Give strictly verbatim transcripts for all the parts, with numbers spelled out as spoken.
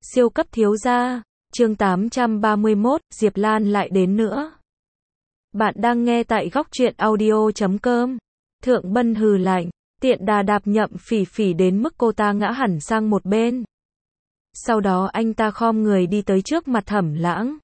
Siêu cấp thiếu gia, chương tám trăm ba mươi mốt, Diệp Lan lại đến nữa. Bạn đang nghe tại góc truyện audio chấm com. Thượng Bân hừ lạnh, tiện đà đạp Nhậm Phỉ Phỉ đến mức cô ta ngã hẳn sang một bên. Sau đó anh ta khom người đi tới trước mặt Thẩm Lãng.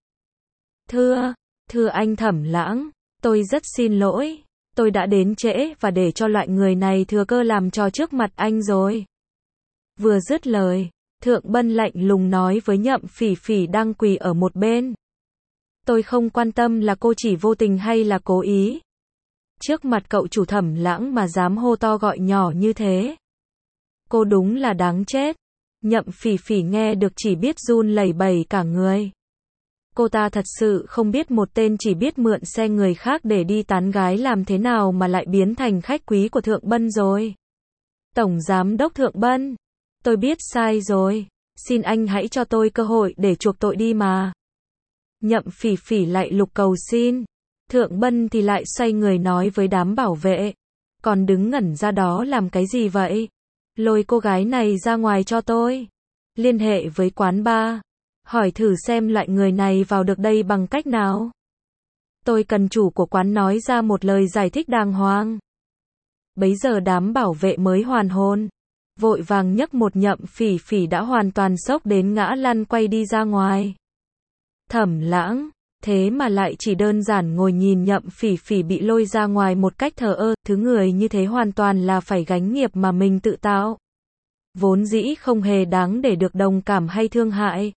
Thưa, thưa anh Thẩm Lãng, tôi rất xin lỗi, tôi đã đến trễ và để cho loại người này thừa cơ làm trò trước mặt anh rồi. Vừa dứt lời, Thượng Bân lạnh lùng nói với Nhậm Phỉ Phỉ đang quỳ ở một bên. Tôi không quan tâm là cô chỉ vô tình hay là cố ý. Trước mặt cậu chủ Thẩm Lãng mà dám hô to gọi nhỏ như thế. Cô đúng là đáng chết. Nhậm Phỉ Phỉ nghe được chỉ biết run lẩy bẩy cả người. Cô ta thật sự không biết một tên chỉ biết mượn xe người khác để đi tán gái làm thế nào mà lại biến thành khách quý của Thượng Bân rồi. Tổng Giám đốc Thượng Bân, tôi biết sai rồi, xin anh hãy cho tôi cơ hội để chuộc tội đi mà. Nhậm Phỉ Phỉ lại lục cầu xin. Thượng Bân thì lại xoay người nói với đám bảo vệ. Còn đứng ngẩn ra đó làm cái gì vậy? Lôi cô gái này ra ngoài cho tôi. Liên hệ với quán bar. Hỏi thử xem loại người này vào được đây bằng cách nào. Tôi cần chủ của quán nói ra một lời giải thích đàng hoàng. Bấy giờ đám bảo vệ mới hoàn hồn. Vội vàng nhấc một Nhậm Phỉ Phỉ đã hoàn toàn sốc đến ngã lăn quay đi ra ngoài. Thẩm Lãng, thế mà lại chỉ đơn giản ngồi nhìn Nhậm Phỉ Phỉ bị lôi ra ngoài một cách thờ ơ, thứ người như thế hoàn toàn là phải gánh nghiệp mà mình tự tạo. Vốn dĩ không hề đáng để được đồng cảm hay thương hại.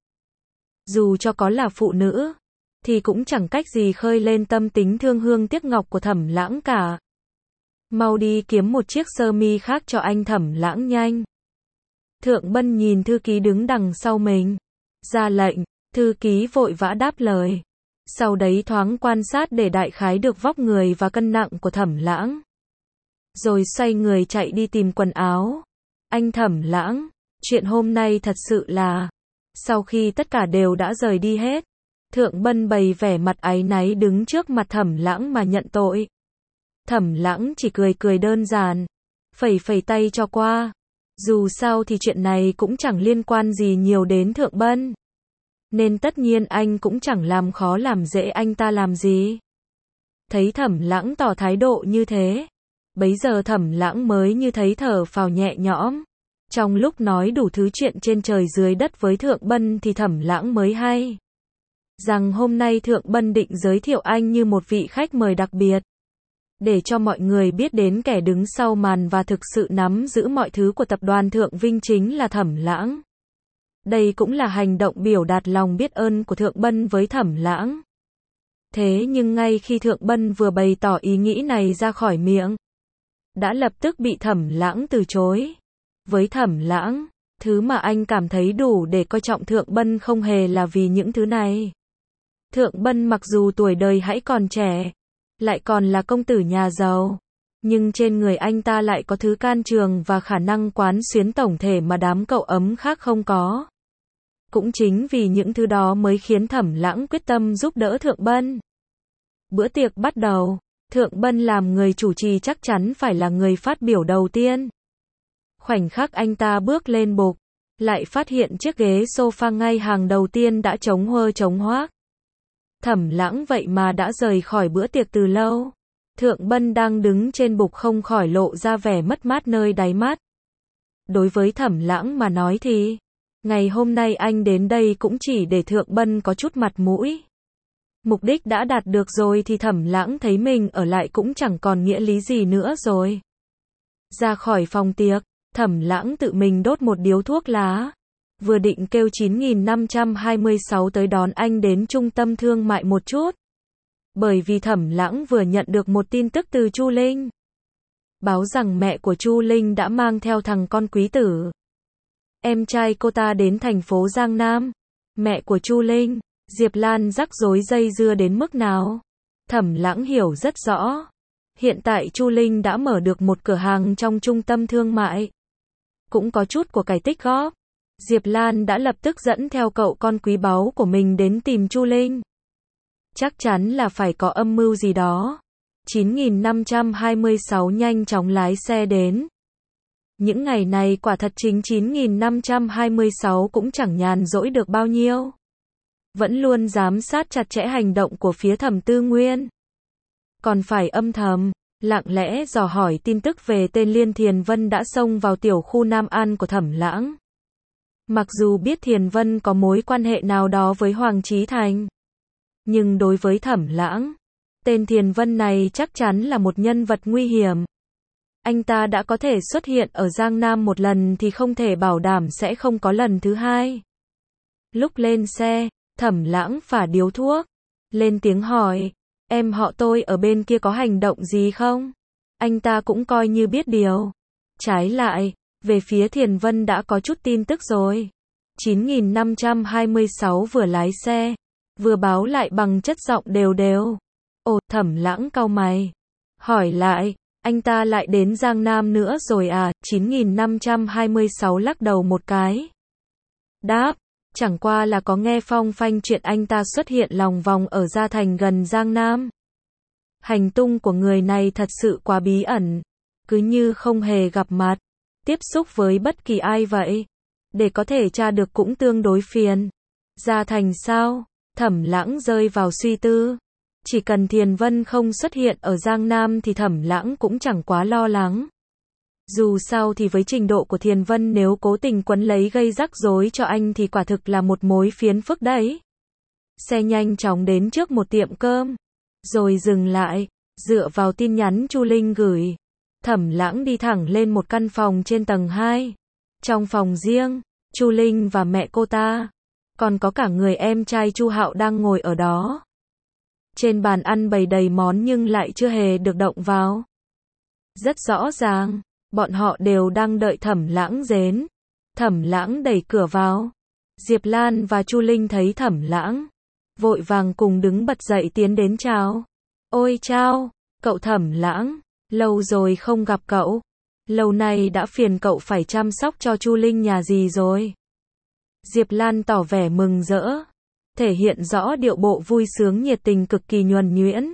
Dù cho có là phụ nữ, thì cũng chẳng cách gì khơi lên tâm tính thương hương tiếc ngọc của Thẩm Lãng cả. Mau đi kiếm một chiếc sơ mi khác cho anh Thẩm Lãng nhanh. Thượng Bân nhìn thư ký đứng đằng sau mình. Ra lệnh, thư ký vội vã đáp lời. Sau đấy thoáng quan sát để đại khái được vóc người và cân nặng của Thẩm Lãng. Rồi xoay người chạy đi tìm quần áo. Anh Thẩm Lãng, chuyện hôm nay thật sự là... Sau khi tất cả đều đã rời đi hết, Thượng Bân bày vẻ mặt áy náy đứng trước mặt Thẩm Lãng mà nhận tội. Thẩm Lãng chỉ cười cười đơn giản, phẩy phẩy tay cho qua. Dù sao thì chuyện này cũng chẳng liên quan gì nhiều đến Thượng Bân. Nên tất nhiên anh cũng chẳng làm khó làm dễ anh ta làm gì. Thấy Thẩm Lãng tỏ thái độ như thế, bấy giờ Thẩm Lãng mới như thấy thở phào nhẹ nhõm. Trong lúc nói đủ thứ chuyện trên trời dưới đất với Thượng Bân thì Thẩm Lãng mới hay rằng hôm nay Thượng Bân định giới thiệu anh như một vị khách mời đặc biệt. Để cho mọi người biết đến kẻ đứng sau màn và thực sự nắm giữ mọi thứ của tập đoàn Thượng Vinh chính là Thẩm Lãng. Đây cũng là hành động biểu đạt lòng biết ơn của Thượng Bân với Thẩm Lãng. Thế nhưng ngay khi Thượng Bân vừa bày tỏ ý nghĩ này ra khỏi miệng, đã lập tức bị Thẩm Lãng từ chối. Với Thẩm Lãng, thứ mà anh cảm thấy đủ để coi trọng Thượng Bân không hề là vì những thứ này. Thượng Bân mặc dù tuổi đời hãy còn trẻ, lại còn là công tử nhà giàu, nhưng trên người anh ta lại có thứ can trường và khả năng quán xuyến tổng thể mà đám cậu ấm khác không có. Cũng chính vì những thứ đó mới khiến Thẩm Lãng quyết tâm giúp đỡ Thượng Bân. Bữa tiệc bắt đầu, Thượng Bân làm người chủ trì chắc chắn phải là người phát biểu đầu tiên. Khoảnh khắc anh ta bước lên bục, lại phát hiện chiếc ghế sofa ngay hàng đầu tiên đã trống huơ trống hoác. Thẩm Lãng vậy mà đã rời khỏi bữa tiệc từ lâu. Thượng Bân đang đứng trên bục không khỏi lộ ra vẻ mất mát nơi đáy mắt. Đối với Thẩm Lãng mà nói thì, ngày hôm nay anh đến đây cũng chỉ để Thượng Bân có chút mặt mũi. Mục đích đã đạt được rồi thì Thẩm Lãng thấy mình ở lại cũng chẳng còn nghĩa lý gì nữa rồi. Ra khỏi phòng tiệc, Thẩm Lãng tự mình đốt một điếu thuốc lá. Vừa định kêu chín nghìn năm trăm hai mươi sáu tới đón anh đến trung tâm thương mại một chút. Bởi vì Thẩm Lãng vừa nhận được một tin tức từ Chu Linh. Báo rằng mẹ của Chu Linh đã mang theo thằng con quý tử, em trai cô ta đến thành phố Giang Nam. Mẹ của Chu Linh, Diệp Lan rắc rối dây dưa đến mức nào? Thẩm Lãng hiểu rất rõ. Hiện tại Chu Linh đã mở được một cửa hàng trong trung tâm thương mại. Cũng có chút của cải tích góp. Diệp Lan đã lập tức dẫn theo cậu con quý báu của mình đến tìm Chu Linh. Chắc chắn là phải có âm mưu gì đó. chín nghìn năm trăm hai mươi sáu nhanh chóng lái xe đến. Những ngày này quả thật chính chín nghìn năm trăm hai mươi sáu cũng chẳng nhàn rỗi được bao nhiêu. Vẫn luôn giám sát chặt chẽ hành động của phía Thẩm Tư Nguyên. Còn phải âm thầm, lặng lẽ dò hỏi tin tức về tên Liên Thiền Vân đã xông vào tiểu khu Nam An của Thẩm Lãng. Mặc dù biết Thiền Vân có mối quan hệ nào đó với Hoàng Chí Thành, nhưng đối với Thẩm Lãng, tên Thiền Vân này chắc chắn là một nhân vật nguy hiểm. Anh ta đã có thể xuất hiện ở Giang Nam một lần thì không thể bảo đảm sẽ không có lần thứ hai. Lúc lên xe, Thẩm Lãng phả điếu thuốc, lên tiếng hỏi, em họ tôi ở bên kia có hành động gì không? Anh ta cũng coi như biết điều. Trái lại, về phía Thiền Vân đã có chút tin tức rồi. chín nghìn năm trăm hai mươi sáu vừa lái xe, vừa báo lại bằng chất giọng đều đều. Ồ, Thẩm Lãng cau mày, hỏi lại, anh ta lại đến Giang Nam nữa rồi à? chín nghìn năm trăm hai mươi sáu lắc đầu một cái. Đáp, chẳng qua là có nghe phong phanh chuyện anh ta xuất hiện lòng vòng ở Gia Thành gần Giang Nam. Hành tung của người này thật sự quá bí ẩn, cứ như không hề gặp mặt, tiếp xúc với bất kỳ ai vậy. Để có thể tra được cũng tương đối phiền. Gia Thành sao? Thẩm Lãng rơi vào suy tư. Chỉ cần Thiền Vân không xuất hiện ở Giang Nam thì Thẩm Lãng cũng chẳng quá lo lắng. Dù sao thì với trình độ của Thiền Vân nếu cố tình quấn lấy gây rắc rối cho anh thì quả thực là một mối phiền phức đấy. Xe nhanh chóng đến trước một tiệm cơm, rồi dừng lại, dựa vào tin nhắn Chu Linh gửi. Thẩm Lãng đi thẳng lên một căn phòng trên tầng hai. Trong phòng riêng, Chu Linh và mẹ cô ta, còn có cả người em trai Chu Hạo đang ngồi ở đó. Trên bàn ăn bày đầy món nhưng lại chưa hề được động vào. Rất rõ ràng, bọn họ đều đang đợi Thẩm Lãng đến. Thẩm Lãng đẩy cửa vào. Diệp Lan và Chu Linh thấy Thẩm Lãng, vội vàng cùng đứng bật dậy tiến đến chào. Ôi chao, cậu Thẩm Lãng, lâu rồi không gặp cậu. Lâu nay đã phiền cậu phải chăm sóc cho Chu Linh nhà gì rồi? Diệp Lan tỏ vẻ mừng rỡ, thể hiện rõ điệu bộ vui sướng nhiệt tình cực kỳ nhuần nhuyễn.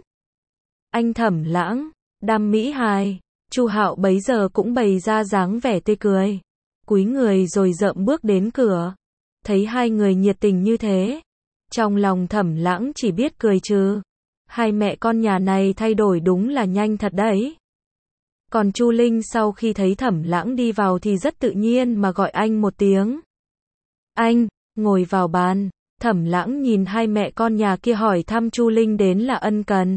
Anh Thẩm Lãng, đam mỹ hài. Chu Hạo bấy giờ cũng bày ra dáng vẻ tươi cười, cúi người rồi dậm bước đến cửa. Thấy hai người nhiệt tình như thế, trong lòng Thẩm Lãng chỉ biết cười trừ. Hai mẹ con nhà này thay đổi đúng là nhanh thật đấy. Còn Chu Linh sau khi thấy Thẩm Lãng đi vào thì rất tự nhiên mà gọi anh một tiếng. Anh, ngồi vào bàn. Thẩm Lãng nhìn hai mẹ con nhà kia hỏi thăm Chu Linh đến là ân cần.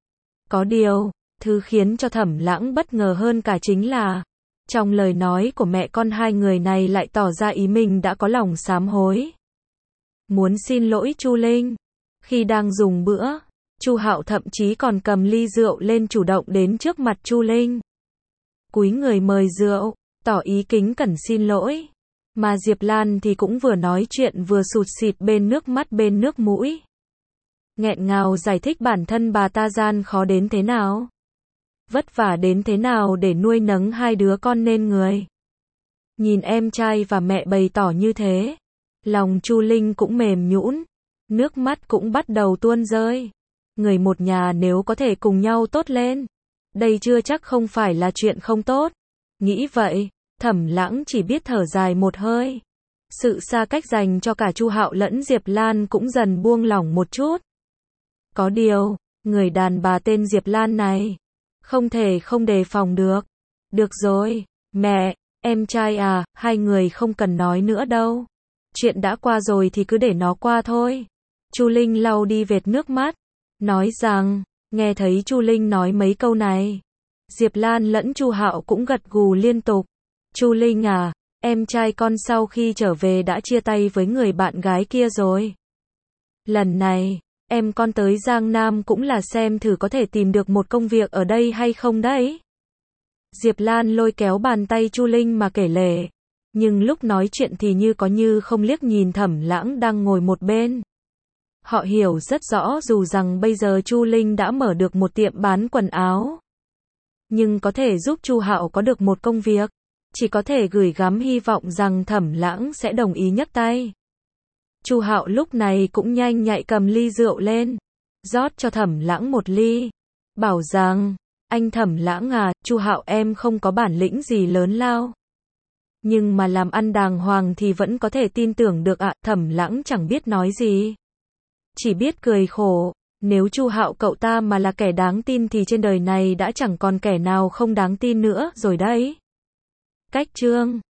Có điều, thứ khiến cho Thẩm Lãng bất ngờ hơn cả chính là, trong lời nói của mẹ con hai người này lại tỏ ra ý mình đã có lòng sám hối. Muốn xin lỗi Chu Linh. Khi đang dùng bữa, Chu Hạo thậm chí còn cầm ly rượu lên chủ động đến trước mặt Chu Linh. Cúi người mời rượu, tỏ ý kính cẩn xin lỗi. Mà Diệp Lan thì cũng vừa nói chuyện vừa sụt sịt bên nước mắt bên nước mũi. Nghẹn ngào giải thích bản thân bà ta gian khó đến thế nào. Vất vả đến thế nào để nuôi nấng hai đứa con nên người. Nhìn em trai và mẹ bày tỏ như thế, lòng Chu Linh cũng mềm nhũn, nước mắt cũng bắt đầu tuôn rơi. Người một nhà nếu có thể cùng nhau tốt lên, đây chưa chắc không phải là chuyện không tốt. Nghĩ vậy, Thẩm Lãng chỉ biết thở dài một hơi. Sự xa cách dành cho cả Chu Hạo lẫn Diệp Lan cũng dần buông lỏng một chút. Có điều, người đàn bà tên Diệp Lan này, không thể không đề phòng được. Được rồi, mẹ, em trai à, hai người không cần nói nữa đâu. Chuyện đã qua rồi thì cứ để nó qua thôi. Chu Linh lau đi vệt nước mắt, nói rằng, nghe thấy Chu Linh nói mấy câu này, Diệp Lan lẫn Chu Hạo cũng gật gù liên tục. Chu Linh à, em trai con sau khi trở về đã chia tay với người bạn gái kia rồi. Lần này, em con tới Giang Nam cũng là xem thử có thể tìm được một công việc ở đây hay không đấy. Diệp Lan lôi kéo bàn tay Chu Linh mà kể lể, nhưng lúc nói chuyện thì như có như không liếc nhìn Thẩm Lãng đang ngồi một bên. Họ hiểu rất rõ dù rằng bây giờ Chu Linh đã mở được một tiệm bán quần áo, nhưng có thể giúp Chu Hạo có được một công việc, chỉ có thể gửi gắm hy vọng rằng Thẩm Lãng sẽ đồng ý nhấc tay. Chu Hạo lúc này cũng nhanh nhạy cầm ly rượu lên, rót cho Thẩm Lãng một ly, bảo rằng, anh Thẩm Lãng à, Chu Hạo em không có bản lĩnh gì lớn lao, Nhưng mà làm ăn đàng hoàng thì vẫn có thể tin tưởng được ạ. Thẩm Lãng chẳng biết nói gì, chỉ biết cười khổ. Nếu Chu Hạo cậu ta mà là kẻ đáng tin thì trên đời này đã chẳng còn kẻ nào không đáng tin nữa rồi đấy. Cách chương